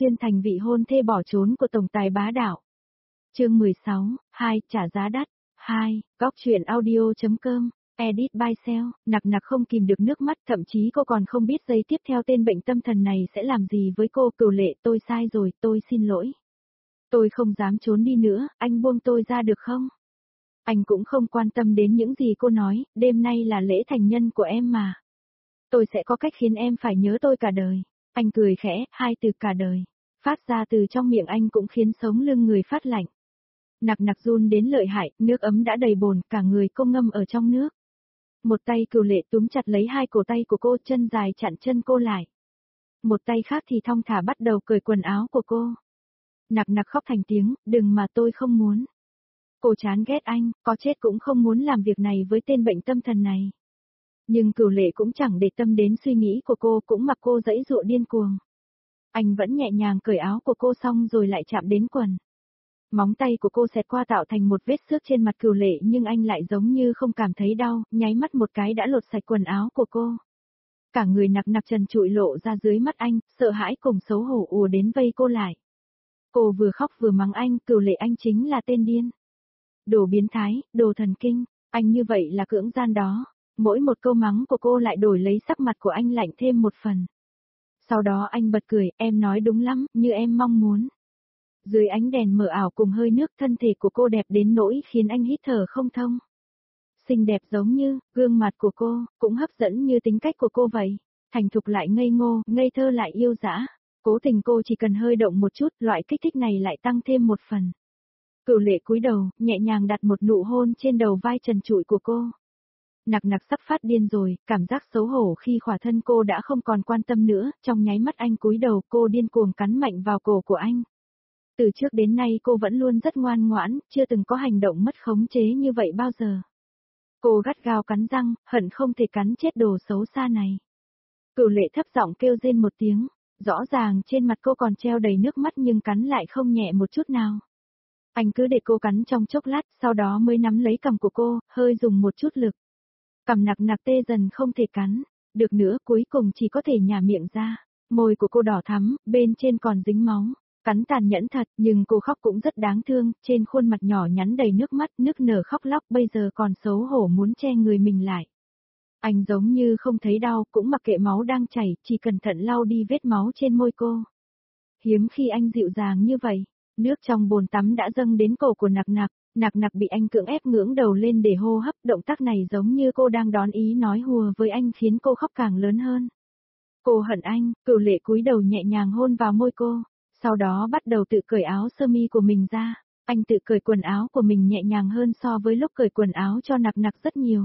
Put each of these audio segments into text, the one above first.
Xuyên thành vị hôn thê bỏ trốn của tổng tài bá đạo. Chương 16, 2, trả giá đắt. 2, góc truyện audio.com, edit by Sell. Nặc không kìm được nước mắt, thậm chí cô còn không biết giây tiếp theo tên bệnh tâm thần này sẽ làm gì với cô. Cửu Lệ, tôi sai rồi, tôi xin lỗi. Tôi không dám trốn đi nữa, anh buông tôi ra được không? Anh cũng không quan tâm đến những gì cô nói, đêm nay là lễ thành nhân của em mà. Tôi sẽ có cách khiến em phải nhớ tôi cả đời. Anh cười khẽ, hai từ cả đời. Phát ra từ trong miệng anh cũng khiến sống lưng người phát lạnh. Nặc run đến lợi hại, nước ấm đã đầy bồn, cả người cô ngâm ở trong nước. Một tay Cửu Lệ túm chặt lấy hai cổ tay của cô, chân dài chặn chân cô lại. Một tay khác thì thong thả bắt đầu cởi quần áo của cô. Nặc khóc thành tiếng, đừng mà tôi không muốn. Cô chán ghét anh, có chết cũng không muốn làm việc này với tên bệnh tâm thần này. Nhưng Cửu Lệ cũng chẳng để tâm đến suy nghĩ của cô, cũng mặc cô giãy giụa điên cuồng. Anh vẫn nhẹ nhàng cởi áo của cô xong rồi lại chạm đến quần. Móng tay của cô xẹt qua tạo thành một vết xước trên mặt Cửu Lệ, nhưng anh lại giống như không cảm thấy đau, nháy mắt một cái đã lột sạch quần áo của cô. Cả người nặc trần trụi lộ ra dưới mắt anh, sợ hãi cùng xấu hổ ùa đến vây cô lại. Cô vừa khóc vừa mắng anh, Cửu Lệ, anh chính là tên điên. Đồ biến thái, đồ thần kinh, anh như vậy là cưỡng gian đó. Mỗi một câu mắng của cô lại đổi lấy sắc mặt của anh lạnh thêm một phần. Sau đó anh bật cười, em nói đúng lắm, như em mong muốn. Dưới ánh đèn mờ ảo cùng hơi nước, thân thể của cô đẹp đến nỗi khiến anh hít thở không thông. Xinh đẹp giống như, gương mặt của cô, cũng hấp dẫn như tính cách của cô vậy. Thành thục lại ngây ngô, ngây thơ lại yêu dã. Cố tình cô chỉ cần hơi động một chút, loại kích thích này lại tăng thêm một phần. Cửu Lệ cúi đầu, nhẹ nhàng đặt một nụ hôn trên đầu vai trần trụi của cô. Nặc sắp phát điên rồi, cảm giác xấu hổ khi khỏa thân cô đã không còn quan tâm nữa, trong nháy mắt anh cúi đầu, cô điên cuồng cắn mạnh vào cổ của anh. Từ trước đến nay cô vẫn luôn rất ngoan ngoãn, chưa từng có hành động mất khống chế như vậy bao giờ. Cô gắt gao cắn răng, hận không thể cắn chết đồ xấu xa này. Cửu Lệ thấp giọng kêu rên một tiếng, rõ ràng trên mặt cô còn treo đầy nước mắt nhưng cắn lại không nhẹ một chút nào. Anh cứ để cô cắn trong chốc lát, sau đó mới nắm lấy cằm của cô, hơi dùng một chút lực. Cằm nặc tê dần không thể cắn, được nữa cuối cùng chỉ có thể nhả miệng ra. Môi của cô đỏ thắm, bên trên còn dính máu. Cắn tàn nhẫn thật, nhưng cô khóc cũng rất đáng thương, trên khuôn mặt nhỏ nhắn đầy nước mắt, nức nở khóc lóc, bây giờ còn xấu hổ muốn che người mình lại. Anh giống như không thấy đau, cũng mặc kệ máu đang chảy, chỉ cẩn thận lau đi vết máu trên môi cô. Hiếm khi anh dịu dàng như vậy, nước trong bồn tắm đã dâng đến cổ của nặc bị anh cưỡng ép ngưỡng đầu lên để hô hấp, động tác này giống như cô đang đón ý nói hùa với anh khiến cô khóc càng lớn hơn. Cô hận anh, Cửu Lệ cúi đầu nhẹ nhàng hôn vào môi cô. Sau đó bắt đầu tự cởi áo sơ mi của mình ra, anh tự cởi quần áo của mình nhẹ nhàng hơn so với lúc cởi quần áo cho nặc rất nhiều.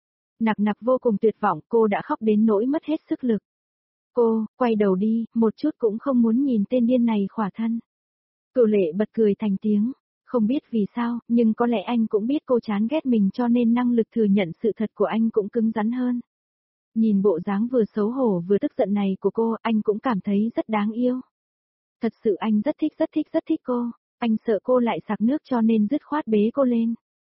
Nặc vô cùng tuyệt vọng, cô đã khóc đến nỗi mất hết sức lực. Cô, quay đầu đi, một chút cũng không muốn nhìn tên điên này khỏa thân. Cửu Lệ bật cười thành tiếng, không biết vì sao, nhưng có lẽ anh cũng biết cô chán ghét mình cho nên năng lực thừa nhận sự thật của anh cũng cứng rắn hơn. Nhìn bộ dáng vừa xấu hổ vừa tức giận này của cô, anh cũng cảm thấy rất đáng yêu. Thật sự anh rất thích cô, anh sợ cô lại sặc nước cho nên dứt khoát bế cô lên.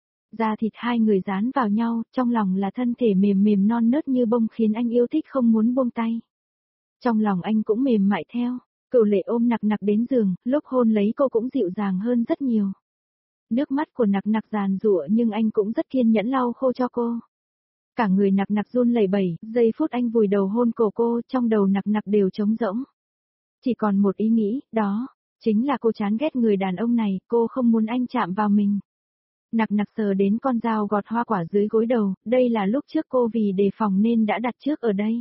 Da thịt hai người dán vào nhau, trong lòng là thân thể mềm mềm non nớt như bông khiến anh yêu thích không muốn buông tay. Trong lòng anh cũng mềm mại theo, Cửu Lệ ôm nặc đến giường, lúc hôn lấy cô cũng dịu dàng hơn rất nhiều. Nước mắt của nặc giàn giụa nhưng anh cũng rất kiên nhẫn lau khô cho cô. Cả người nặc run lẩy bẩy, giây phút anh vùi đầu hôn cổ cô, trong đầu nặc đều trống rỗng. Chỉ còn một ý nghĩ, đó, chính là cô chán ghét người đàn ông này, cô không muốn anh chạm vào mình. Nặc sờ đến con dao gọt hoa quả dưới gối đầu, đây là lúc trước cô vì đề phòng nên đã đặt trước ở đây.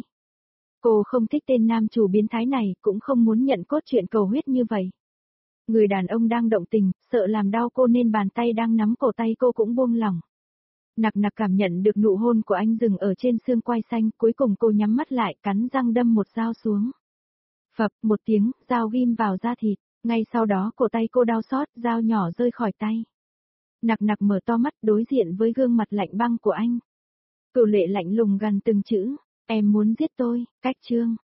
Cô không thích tên nam chủ biến thái này, cũng không muốn nhận cốt truyện cầu huyết như vậy. Người đàn ông đang động tình, sợ làm đau cô nên bàn tay đang nắm cổ tay cô cũng buông lỏng. Nặc cảm nhận được nụ hôn của anh dừng ở trên xương quai xanh, cuối cùng cô nhắm mắt lại, cắn răng đâm một dao xuống. Phập, một tiếng, dao ghim vào da thịt, ngay sau đó cổ tay cô đau xót, dao nhỏ rơi khỏi tay. Nặc mở to mắt đối diện với gương mặt lạnh băng của anh. Cửu Lệ lạnh lùng gần từng chữ, em muốn giết tôi, cách chương.